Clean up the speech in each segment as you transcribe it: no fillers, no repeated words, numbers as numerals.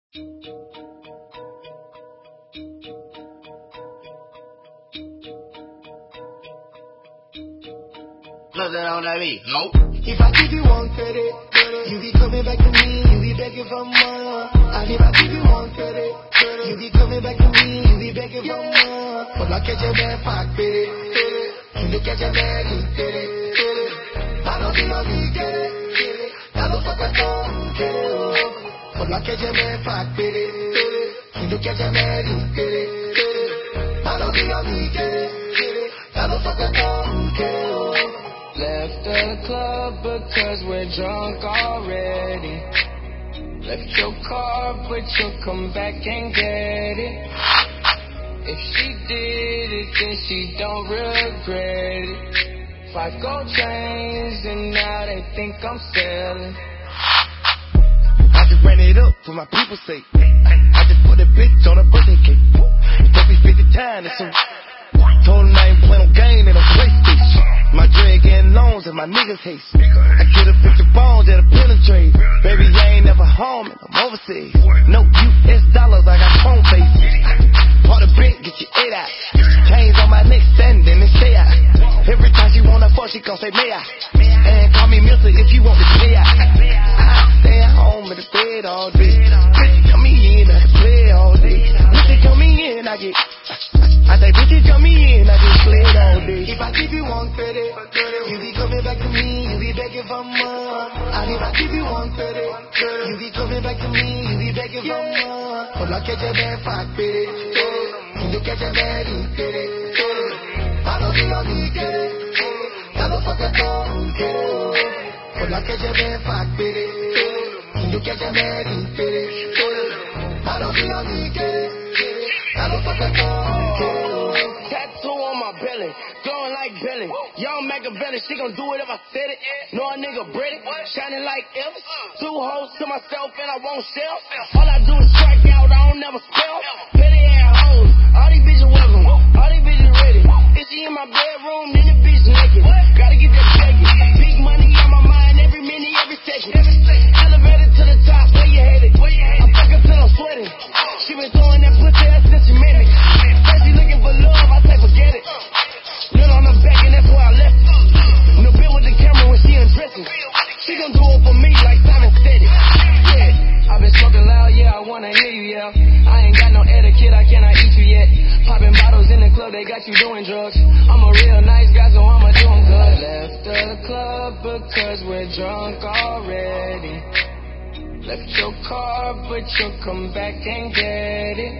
Look that on that beat. Nope. If I give you one credit, you be coming back to me, you be begging for more. And if I give you one credit, you be coming back to me, you be begging for more. But like catch a man, fuck it. You look at your man, you get it. I don't think I'll be get it. I don't fuck at all, get it. But like catch a man, fuck it. You look at your man, you get it. I don't think I'll be get it. I don't fuck at all, get it. Left the club because we're drunk already. Left your car, but you'll come back and get it. If she did it, then she don't regret it. 5 gold chains, and now they think I'm selling. I just ran it up for my people's sake. I just put a bitch on a birthday cake. Told me 50 times, it's some. Told him I ain't play no game in a PlayStation. My dread getting loans and my niggas hate. I get a 50 bones at a penetrate. Baby, I ain't never home and I'm overseas. No US dollars, I got phone faces. Part of bank, get your 8 out. Chains on my neck, standing and stay out. Every time she wanna fuck, she gon' say, may I? And call me Milton if you want to play out. I stay at home in the bed all day. Bitch, come in, I can play all day. Bitch, come in, I get. I say, bitches come in, I just play all day. If I give you one credit, you be coming back to me, you be begging for more. And if I give you one credit, you be coming back to me, you be begging for more. But I catch a man, fuck it. You catch a man, you get it. I don't think I'll be get it. I don't fuck at all, get it. But I catch a man, fuck it. You catch a man, you get it. I don't think I'll be get it. I don't fuck at all. Tattoo on my belly, glowing like Belly. Young Machiavelli, she gon' do it if I said it. Know a nigga British, shining like Elvis. 2 hoes to myself and I won't sell. All I do is strike out, I don't never spell. Petty ass hoes, all these bitches welcome, all these bitches ready. If she in my bedroom, then the bitch naked. Gotta get that check. Big money on my mind, every minute, every second. Elevator to the top, where you headed? I'm fucking till I'm sweating. She been throwing that pussy ass since she met me. Said she looking for love, I say forget it. Little on the back and that's where I left it. No bill with the camera when she undressing. She gon' do it for me like Simon said it. Yeah, I've been smoking loud, yeah, I wanna hear you, yeah. I ain't got no etiquette, I cannot eat you yet. Popping bottles in the club, they got you doing drugs. I'm a real nice guy, so I'ma do 'em good. Left the club because we're drunk already. Left your car, but you'll come back and get it.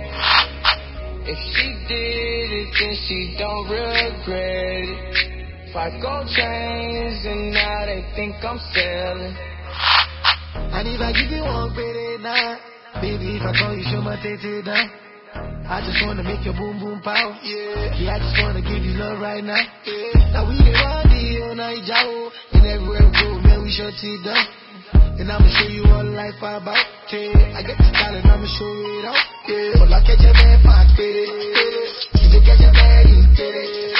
If she did it, then she don't regret it. 5 gold chains, and now they think I'm selling. And if I give you one credit now, baby, if I call you, show my tete down. I just wanna make your boom boom pow. Yeah, I just wanna give you love right now. Yeah, now we the one all night, Joe. And everywhere we go, man, we shut it down. And I'ma show you all life about. Yeah, I got the style and I'ma show it out. Yeah, but like catch a man, fuck it. You can catch a man, you get it.